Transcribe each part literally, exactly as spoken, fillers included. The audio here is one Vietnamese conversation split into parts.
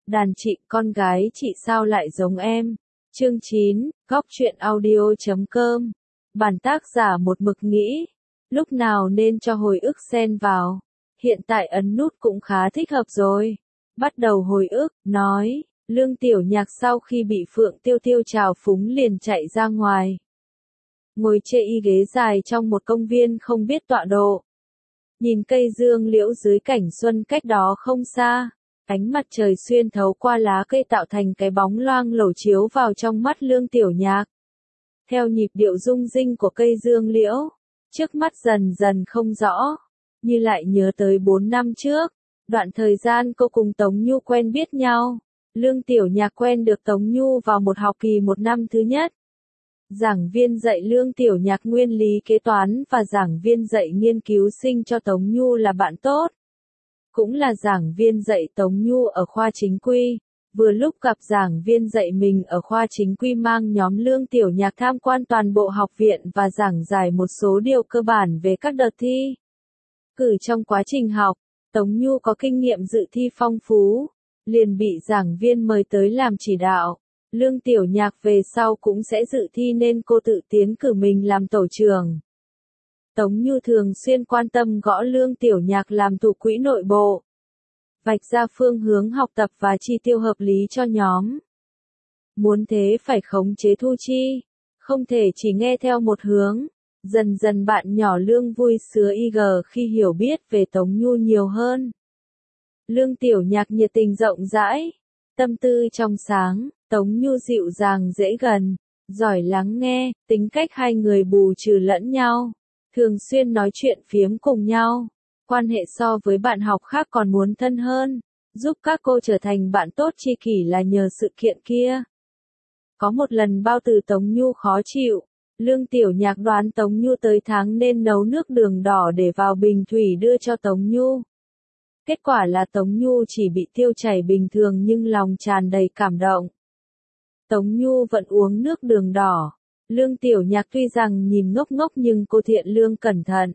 Đàn chị, con gái chị sao lại giống em? Chương chín, góc truyện audio chấm com. Bản tác giả một mực nghĩ, lúc nào nên cho hồi ức xen vào. Hiện tại ấn nút cũng khá thích hợp rồi. Bắt đầu hồi ức, nói, Lương Tiểu Nhạc sau khi bị Phượng Tiêu Tiêu trào phúng liền chạy ra ngoài. Ngồi chê y ghế dài trong một công viên không biết tọa độ. Nhìn cây dương liễu dưới cảnh xuân cách đó không xa. Ánh mặt trời xuyên thấu qua lá cây tạo thành cái bóng loang lổ chiếu vào trong mắt Lương Tiểu Nhạc. Theo nhịp điệu rung rinh của cây dương liễu, trước mắt dần dần không rõ, như lại nhớ tới bốn năm trước, đoạn thời gian cô cùng Tống Nhu quen biết nhau. Lương Tiểu Nhạc quen được Tống Nhu vào một học kỳ một năm thứ nhất. Giảng viên dạy Lương Tiểu Nhạc nguyên lý kế toán và giảng viên dạy nghiên cứu sinh cho Tống Nhu là bạn tốt. Cũng là giảng viên dạy Tống Nhu ở khoa chính quy, vừa lúc gặp giảng viên dạy mình ở khoa chính quy mang nhóm Lương Tiểu Nhạc tham quan toàn bộ học viện và giảng giải một số điều cơ bản về các đợt thi. Cử trong quá trình học, Tống Nhu có kinh nghiệm dự thi phong phú, liền bị giảng viên mời tới làm chỉ đạo. Lương Tiểu Nhạc về sau cũng sẽ dự thi nên cô tự tiến cử mình làm tổ trưởng. Tống Nhu thường xuyên quan tâm gõ Lương Tiểu Nhạc làm thủ quỹ nội bộ, vạch ra phương hướng học tập và chi tiêu hợp lý cho nhóm. Muốn thế phải khống chế thu chi, không thể chỉ nghe theo một hướng. Dần dần bạn nhỏ Lương vui sứa y gờ khi hiểu biết về Tống Nhu nhiều hơn. Lương Tiểu Nhạc nhiệt tình rộng rãi, tâm tư trong sáng, Tống Nhu dịu dàng dễ gần, giỏi lắng nghe, tính cách hai người bù trừ lẫn nhau. Thường xuyên nói chuyện phiếm cùng nhau, quan hệ so với bạn học khác còn muốn thân hơn, giúp các cô trở thành bạn tốt tri kỷ là nhờ sự kiện kia. Có một lần bao tử Tống Nhu khó chịu, Lương Tiểu Nhạc đoán Tống Nhu tới tháng nên nấu nước đường đỏ để vào bình thủy đưa cho Tống Nhu. Kết quả là Tống Nhu chỉ bị tiêu chảy bình thường nhưng lòng tràn đầy cảm động. Tống Nhu vẫn uống nước đường đỏ. Lương Tiểu Nhạc tuy rằng nhìn ngốc ngốc nhưng cô thiện lương cẩn thận,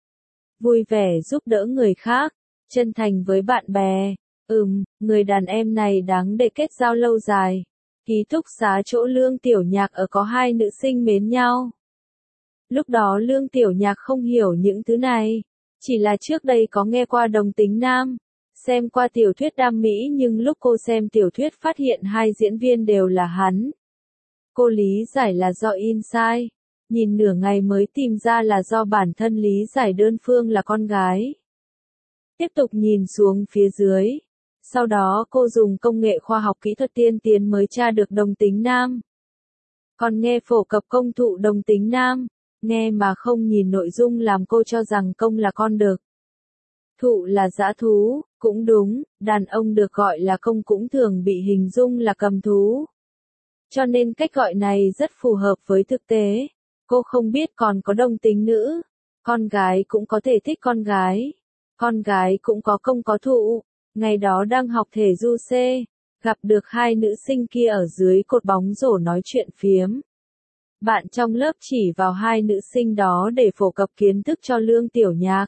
vui vẻ giúp đỡ người khác, chân thành với bạn bè. Ừm, người đàn em này đáng để kết giao lâu dài. Ký túc xá chỗ Lương Tiểu Nhạc ở có hai nữ sinh mến nhau. Lúc đó Lương Tiểu Nhạc không hiểu những thứ này, chỉ là trước đây có nghe qua đồng tính nam, xem qua tiểu thuyết đam mỹ nhưng lúc cô xem tiểu thuyết phát hiện hai diễn viên đều là hắn. Cô lý giải là do in sai, nhìn nửa ngày mới tìm ra là do bản thân lý giải đơn phương là con gái. Tiếp tục nhìn xuống phía dưới, sau đó cô dùng công nghệ khoa học kỹ thuật tiên tiến mới tra được đồng tính nam. Còn nghe phổ cập công thụ đồng tính nam, nghe mà không nhìn nội dung làm cô cho rằng công là con đực. Thụ là dã thú, cũng đúng, đàn ông được gọi là công cũng thường bị hình dung là cầm thú. Cho nên cách gọi này rất phù hợp với thực tế. Cô không biết còn có đồng tính nữ. Con gái cũng có thể thích con gái. Con gái cũng có công có thụ. Ngày đó đang học thể du xê, gặp được hai nữ sinh kia ở dưới cột bóng rổ nói chuyện phiếm. Bạn trong lớp chỉ vào hai nữ sinh đó để phổ cập kiến thức cho Lương Tiểu Nhạc.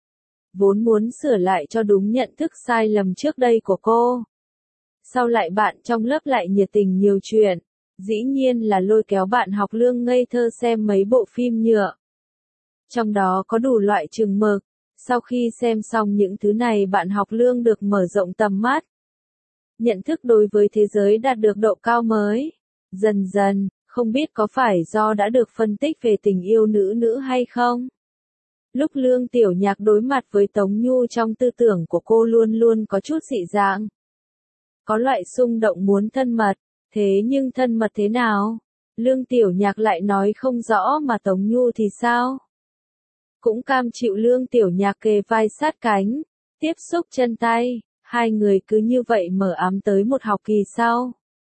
Vốn muốn sửa lại cho đúng nhận thức sai lầm trước đây của cô. Sau lại bạn trong lớp lại nhiệt tình nhiều chuyện. Dĩ nhiên là lôi kéo bạn học Lương ngây thơ xem mấy bộ phim nhựa. Trong đó có đủ loại chừng mực. Sau khi xem xong những thứ này bạn học Lương được mở rộng tầm mắt. Nhận thức đối với thế giới đạt được độ cao mới. Dần dần, không biết có phải do đã được phân tích về tình yêu nữ nữ hay không? Lúc Lương Tiểu Nhạc đối mặt với Tống Nhu trong tư tưởng của cô luôn luôn có chút dị dạng. Có loại xung động muốn thân mật, thế nhưng thân mật thế nào? Lương Tiểu Nhạc lại nói không rõ mà Tống Nhu thì sao? Cũng cam chịu Lương Tiểu Nhạc kề vai sát cánh, tiếp xúc chân tay, hai người cứ như vậy mở ám tới một học kỳ sau.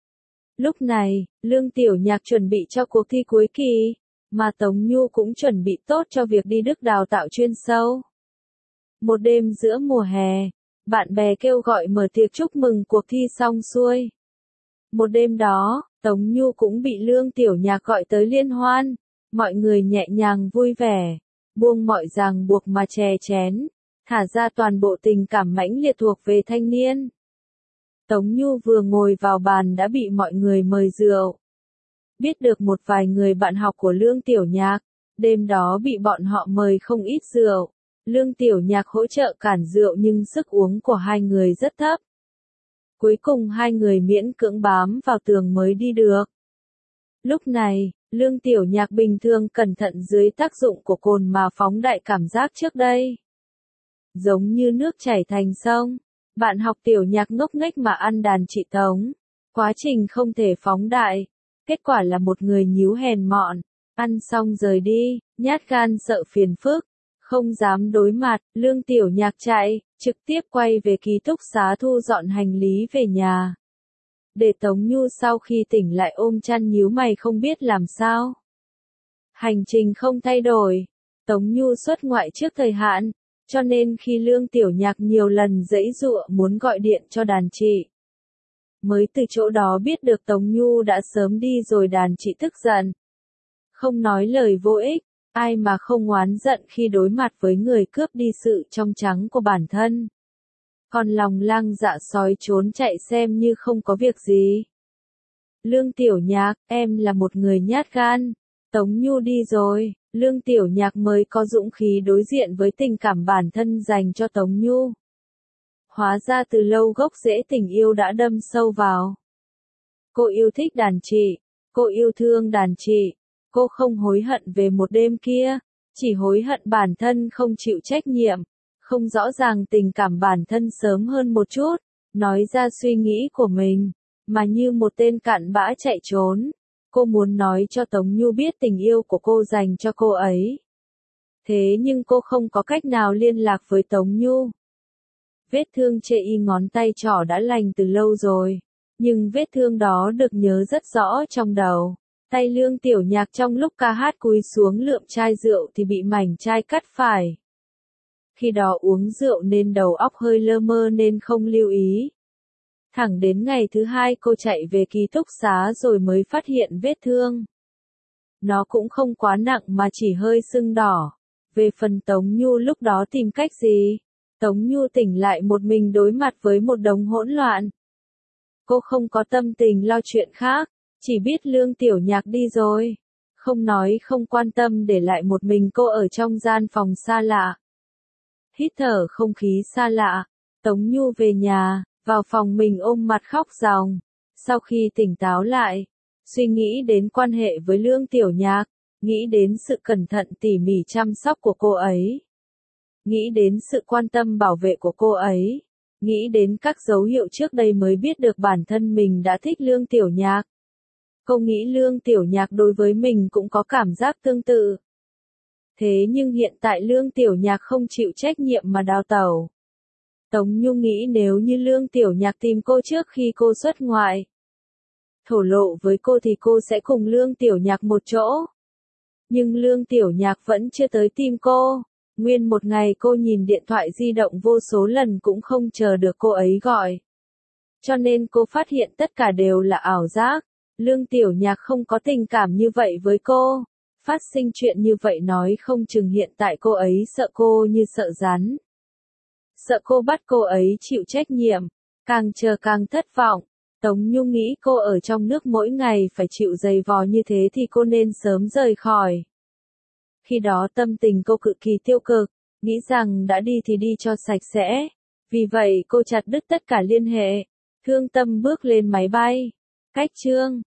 Lúc này, Lương Tiểu Nhạc chuẩn bị cho cuộc thi cuối kỳ, mà Tống Nhu cũng chuẩn bị tốt cho việc đi Đức đào tạo chuyên sâu. Một đêm giữa mùa hè, bạn bè kêu gọi mở tiệc chúc mừng cuộc thi xong xuôi. Một đêm đó, Tống Nhu cũng bị Lương Tiểu Nhạc gọi tới liên hoan, mọi người nhẹ nhàng vui vẻ, buông mọi ràng buộc mà chè chén, thả ra toàn bộ tình cảm mãnh liệt thuộc về thanh niên. Tống Nhu vừa ngồi vào bàn đã bị mọi người mời rượu. Biết được một vài người bạn học của Lương Tiểu Nhạc, đêm đó bị bọn họ mời không ít rượu. Lương Tiểu Nhạc hỗ trợ cản rượu nhưng sức uống của hai người rất thấp. Cuối cùng hai người miễn cưỡng bám vào tường mới đi được. Lúc này, Lương Tiểu Nhạc bình thường cẩn thận dưới tác dụng của cồn mà phóng đại cảm giác trước đây. Giống như nước chảy thành sông, bạn học Tiểu Nhạc ngốc nghếch mà ăn đàn chị Tống. Quá trình không thể phóng đại, kết quả là một người nhíu hèn mọn, ăn xong rời đi, nhát gan sợ phiền phức, không dám đối mặt, Lương Tiểu Nhạc chạy, trực tiếp quay về ký túc xá thu dọn hành lý về nhà. Để Tống Nhu sau khi tỉnh lại ôm chăn nhíu mày không biết làm sao. Hành trình không thay đổi, Tống Nhu xuất ngoại trước thời hạn, cho nên khi Lương Tiểu Nhạc nhiều lần giãy giụa muốn gọi điện cho đàn chị. Mới từ chỗ đó biết được Tống Nhu đã sớm đi rồi đàn chị tức giận. Không nói lời vô ích, ai mà không oán giận khi đối mặt với người cướp đi sự trong trắng của bản thân. Còn lòng lang dạ sói trốn chạy xem như không có việc gì. Lương Tiểu Nhạc, em là một người nhát gan. Tống Nhu đi rồi, Lương Tiểu Nhạc mới có dũng khí đối diện với tình cảm bản thân dành cho Tống Nhu. Hóa ra từ lâu gốc rễ tình yêu đã đâm sâu vào. Cô yêu thích đàn chị, cô yêu thương đàn chị, cô không hối hận về một đêm kia, chỉ hối hận bản thân không chịu trách nhiệm, không rõ ràng tình cảm bản thân sớm hơn một chút, nói ra suy nghĩ của mình, mà như một tên cặn bã chạy trốn. Cô muốn nói cho Tống Nhu biết tình yêu của cô dành cho cô ấy. Thế nhưng cô không có cách nào liên lạc với Tống Nhu. Vết thương chê y ngón tay trỏ đã lành từ lâu rồi, nhưng vết thương đó được nhớ rất rõ trong đầu. Tay Lương Tiểu Nhạc trong lúc ca hát cúi xuống lượm chai rượu thì bị mảnh chai cắt phải. Khi đó uống rượu nên đầu óc hơi lơ mơ nên không lưu ý. Thẳng đến ngày thứ hai cô chạy về ký túc xá rồi mới phát hiện vết thương. Nó cũng không quá nặng mà chỉ hơi sưng đỏ. Về phần Tống Nhu lúc đó tìm cách gì? Tống Nhu tỉnh lại một mình đối mặt với một đống hỗn loạn. Cô không có tâm tình lo chuyện khác, chỉ biết Lương Tiểu Nhạc đi rồi. Không nói không quan tâm để lại một mình cô ở trong gian phòng xa lạ. Hít thở không khí xa lạ, Tống Nhu về nhà, vào phòng mình ôm mặt khóc ròng. Sau khi tỉnh táo lại, suy nghĩ đến quan hệ với Lương Tiểu Nhạc, nghĩ đến sự cẩn thận tỉ mỉ chăm sóc của cô ấy. Nghĩ đến sự quan tâm bảo vệ của cô ấy. Nghĩ đến các dấu hiệu trước đây mới biết được bản thân mình đã thích Lương Tiểu Nhạc. Cô nghĩ Lương Tiểu Nhạc đối với mình cũng có cảm giác tương tự. Thế nhưng hiện tại Lương Tiểu Nhạc không chịu trách nhiệm mà đào tẩu. Tống Nhu nghĩ nếu như Lương Tiểu Nhạc tìm cô trước khi cô xuất ngoại, thổ lộ với cô thì cô sẽ cùng Lương Tiểu Nhạc một chỗ. Nhưng Lương Tiểu Nhạc vẫn chưa tới tìm cô. Nguyên một ngày cô nhìn điện thoại di động vô số lần cũng không chờ được cô ấy gọi. Cho nên cô phát hiện tất cả đều là ảo giác. Lương Tiểu Nhạc không có tình cảm như vậy với cô. Phát sinh chuyện như vậy nói không chừng hiện tại cô ấy sợ cô như sợ rắn. Sợ cô bắt cô ấy chịu trách nhiệm. Càng chờ càng thất vọng. Tống Nhu nghĩ cô ở trong nước mỗi ngày phải chịu dày vò như thế thì cô nên sớm rời khỏi. Khi đó tâm tình cô cực kỳ tiêu cực, nghĩ rằng đã đi thì đi cho sạch sẽ. Vì vậy cô chặt đứt tất cả liên hệ, thương tâm bước lên máy bay. Cách chương